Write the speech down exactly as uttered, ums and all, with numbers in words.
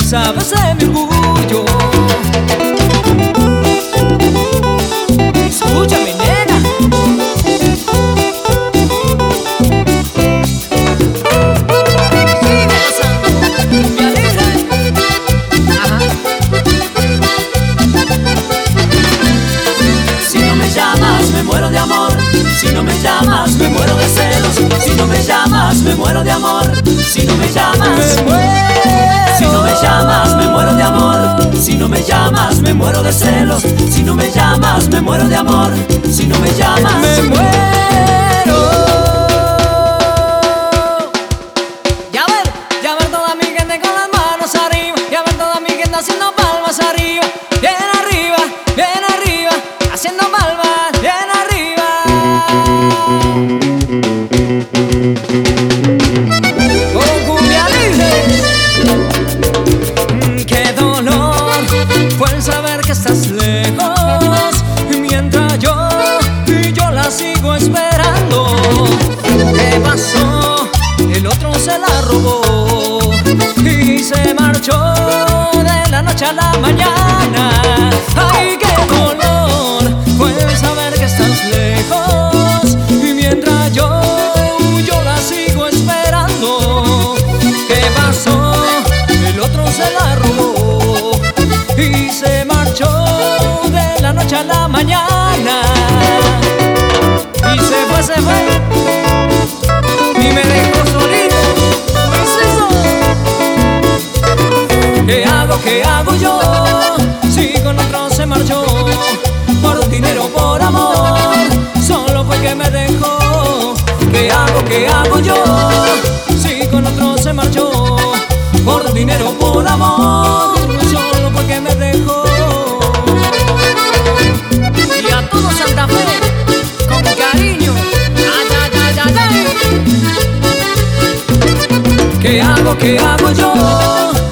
sabes de mi orgullo. Escúchame, nena. Sigue pasando, me alegra. Ajá. Si no me llamas, me muero de amor. Si no me llamas, me muero de celos. Si no me llamas, me muero de amor. Si no me llamas, me muero. Si no me llamas, me muero de amor. Si no me llamas, me muero de celos. Si no me llamas, me muero de amor. Si no me llamas, me muero. Ya ver, ya ver toda mi gente con las manos arriba. Ya ver toda mi gente haciendo palmas arriba. Bien arriba, bien arriba. Haciendo palmas, bien arriba. Con cumbia libre. Qué dolor fue el saber que estás lejos, mientras yo y yo la sigo esperando. ¿Qué pasó? El otro se la robó y se marchó de la noche a la mañana. Ay, qué dolor fue el saber que estás lejos, y mientras yo yo la sigo esperando. ¿Qué pasó? El otro se la robó y se marchó de la noche a la mañana. Y se fue, se fue y me dejó solito. ¿Qué es eso? ¿Qué hago, qué hago yo? Si con otro se marchó, por dinero, por amor, solo fue que me dejó. ¿Qué hago, qué hago yo? Si con otro se marchó, por dinero, por amor, solo porque me dejó. Y a todo Santa Fe, con cariño. Ay, ay, ay, ay, ay. ¿Qué hago, qué hago yo?